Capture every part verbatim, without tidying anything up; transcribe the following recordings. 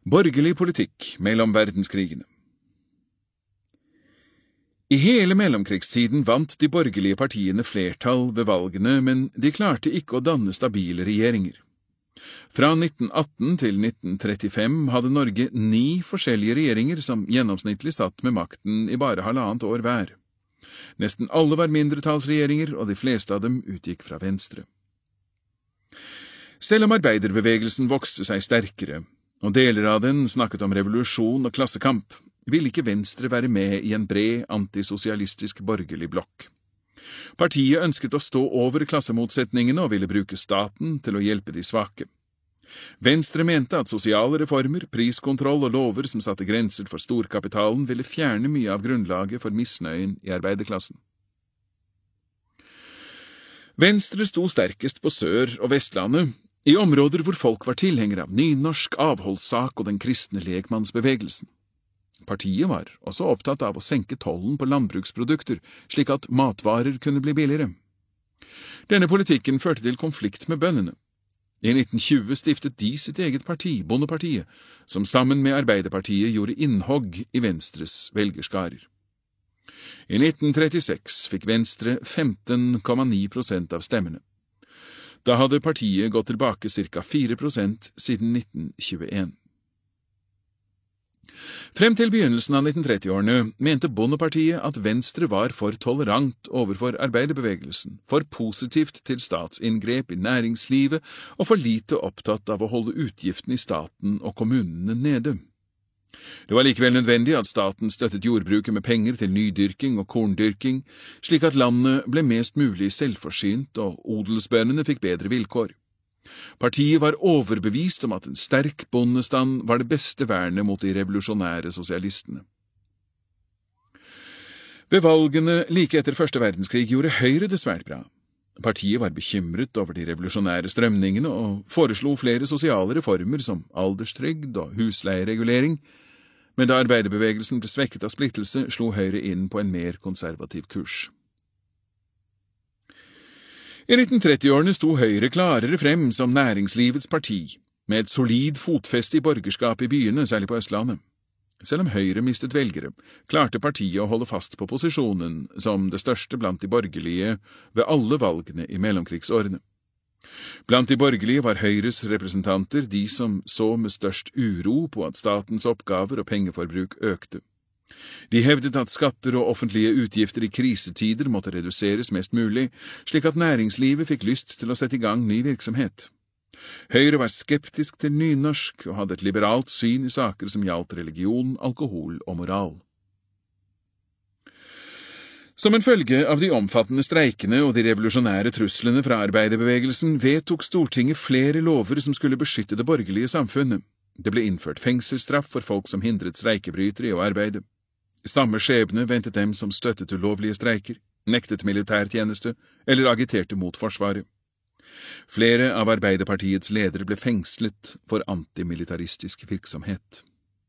Borgerlig politikk mellom verdenskrigene. I hele mellomkrigstiden vant de borgerlige partiene flertall ved valgene, men de klarte ikke å danne stabile regjeringer. Fra nitten atten til nitten trettifem hadde Norge ni forskjellige regjeringer som gjennomsnittlig satt med makten i bare halvannet år hver. Nesten alle var mindretallsregjeringer, og de fleste av dem utgikk fra Venstre. Selv om arbeiderbevegelsen vokste seg sterkere, og deler av den snakket om revolusjon og klassekamp, ville ikke Venstre være med i en bred antisosialistisk borgerlig blokk. Partiet ønsket å stå over klassemotsetningene og ville bruke staten til å hjelpe de svake. Venstre mente at sosiale reformer, priskontroll og lover som satte grenser for storkapitalen ville fjerne mye av grunnlaget for misnøyen i arbeiderklassen. Venstre sto sterkest på Sør- og Vestlandet, i områder hvor folk var tilhengere av nynorsk, avholdssak og den kristne lekmannsbevegelsen. Partiet var også opptatt av å senke tollen på landbruksprodukter, slik at matvarer kunne bli billigere. Denne politikken førte til konflikt med bøndene. I nitten tjue stiftet de sitt eget parti, Bondepartiet, som sammen med Arbeiderpartiet gjorde innhogg i Venstres velgerskarer. I nitten trettiseks fikk Venstre femten komma ni prosent av stemmene. Da hadde partiet gått tilbake ca. fire prosent siden nitten tjueen. Frem til begynnelsen av nitten trettiårene mente Bondepartiet at Venstre var for tolerant overfor arbeiderbevegelsen, for positivt til statsinngrep i næringslivet og for lite opptatt av å holde utgiftene i staten og kommunene nede. Det var likevel nødvendig at staten støttet jordbruket med penger til nydyrking og korndyrking, slik at landet ble mest mulig selvforsynt og odelsbøndene fikk bedre vilkår. Partiet var overbevist om at en sterk bondestand var det beste vernet mot de revolusjonære sosialistene. Ved valgene like etter første verdenskrig gjorde Høyre det svært bra. Partiet var bekymret over de revolusjonære strømningene og foreslo flere sosiale reformer som alderstrygd og husleieregulering, men da arbeiderbevegelsen ble svekket av splittelse, slo Høyre inn på en mer konservativ kurs. I nitten trettiårene sto Høyre klarere frem som næringslivets parti, med et solid fotfeste i borgerskapet i byene, særlig på Østlandet. Selv om Høyre mistet velgere, klarte partiet å holde fast på posisjonen som det største blant de borgerlige ved alle valgene i mellomkrigsårene. Blant de borgerlige var Høyres representanter de som så med størst uro på at statens oppgaver og pengeforbruk økte. De hevdet at skatter og offentlige utgifter i krisetider måtte reduseres mest mulig, slik at næringslivet fikk lyst til å sette i gang ny virksomhet. Høyre var skeptisk til nynorsk og hadde et liberalt syn i saker som gjaldt religion, alkohol og moral. Som en følge av de omfattende streikene og de revolusjonære truslene fra arbeiderbevegelsen vedtok Stortinget flere lover som skulle beskytte det borgerlige samfunnet. Det ble innført fengselsstraff for folk som hindret streikebrytere i å arbeide. Samme skjebne ventet dem som støttet ulovlige streiker, nektet militærtjeneste eller agiterte mot forsvaret. Flere av Arbeiderpartiets ledere ble fengslet for antimilitaristisk virksomhet.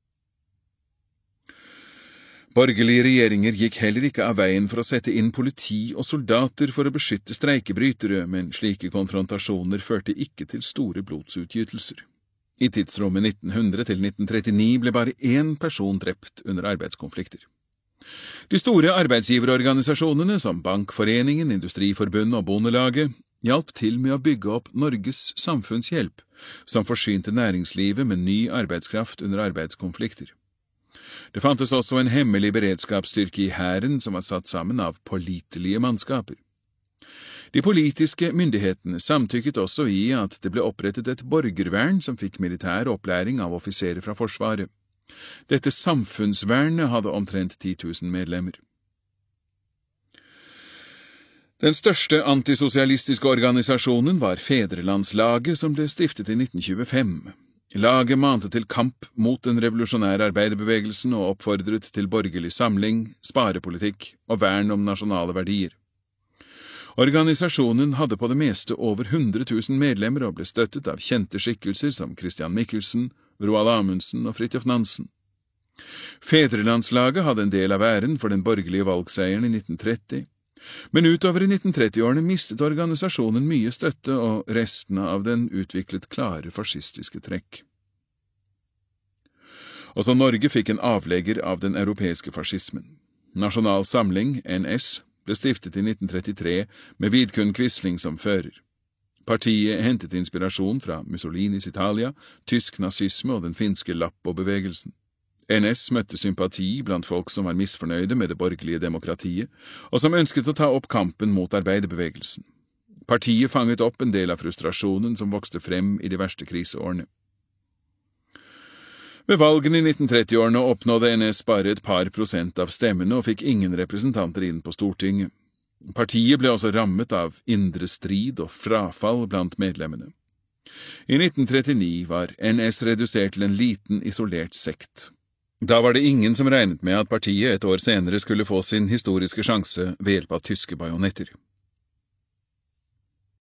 Borgerlige regjeringer gikk heller ikke av veien for å sette inn politi og soldater for å beskytte streikebrytere, men slike konfrontasjoner førte ikke til store blodsutgytelser. I tidsrommet nitten hundre til nitten trettini ble bare én person drept under arbeidskonflikter. De store arbeidsgiverorganisasjonene som Bankforeningen, Industriforbundet og Bondelaget hjalp til med å bygge opp Norges samfunnshjelp, som forsynte næringslivet med ny arbeidskraft under arbeidskonflikter. Det fantes også en hemmelig beredskapsstyrke i hæren som var satt sammen av pålitelige mannskaper. De politiske myndighetene samtykket også i at det ble opprettet et borgervern som fikk militær opplæring av offiserer fra Forsvaret. Dette samfunnsvernet hadde omtrent ti tusen medlemmer. Den største antisosialistiske organisasjonen var Fedrelandslaget, som ble stiftet i nitten tjuefem. Laget mante til kamp mot den revolusjonære arbeiderbevegelsen og oppfordret til borgerlig samling, sparepolitikk og vern om nasjonale verdier. Organisasjonen hadde på det meste over hundre tusen medlemmer og ble støttet av kjente skikkelser som Christian Michelsen, Roald Amundsen og Fridtjof Nansen. Fedrelandslaget hadde en del av æren for den borgerlige valgseieren i nitten tretti, men utover i nitten trettiårene mistet organisasjonen mye støtte, og restene av den utviklet klare fascistiske trekk. Også Norge fikk en avlegger av den europeiske fascismen. Nasjonal Samling, N S, ble stiftet i nitten trettitre med Vidkun Quisling som fører. Partiet hentet inspirasjon fra Mussolinis Italia, tysk nazisme og den finske Lappo-bevegelsen. N S møtte sympati blant folk som var misfornøyde med det borgerlige demokratiet, og som ønsket å ta opp kampen mot arbeiderbevegelsen. Partiet fanget opp en del av frustrasjonen som vokste frem i de verste kriseårene. Ved valgene i nitten tretti-årene oppnådde N S bare et par prosent av stemmene og fikk ingen representanter inn på Stortinget. Partiet ble også rammet av indre strid og frafall blant medlemmene. I nitten trettini var N S redusert til en liten, isolert sekt. Da var det ingen som regnet med at partiet et år senere skulle få sin historiske sjanse ved hjelp av tyske bajonetter.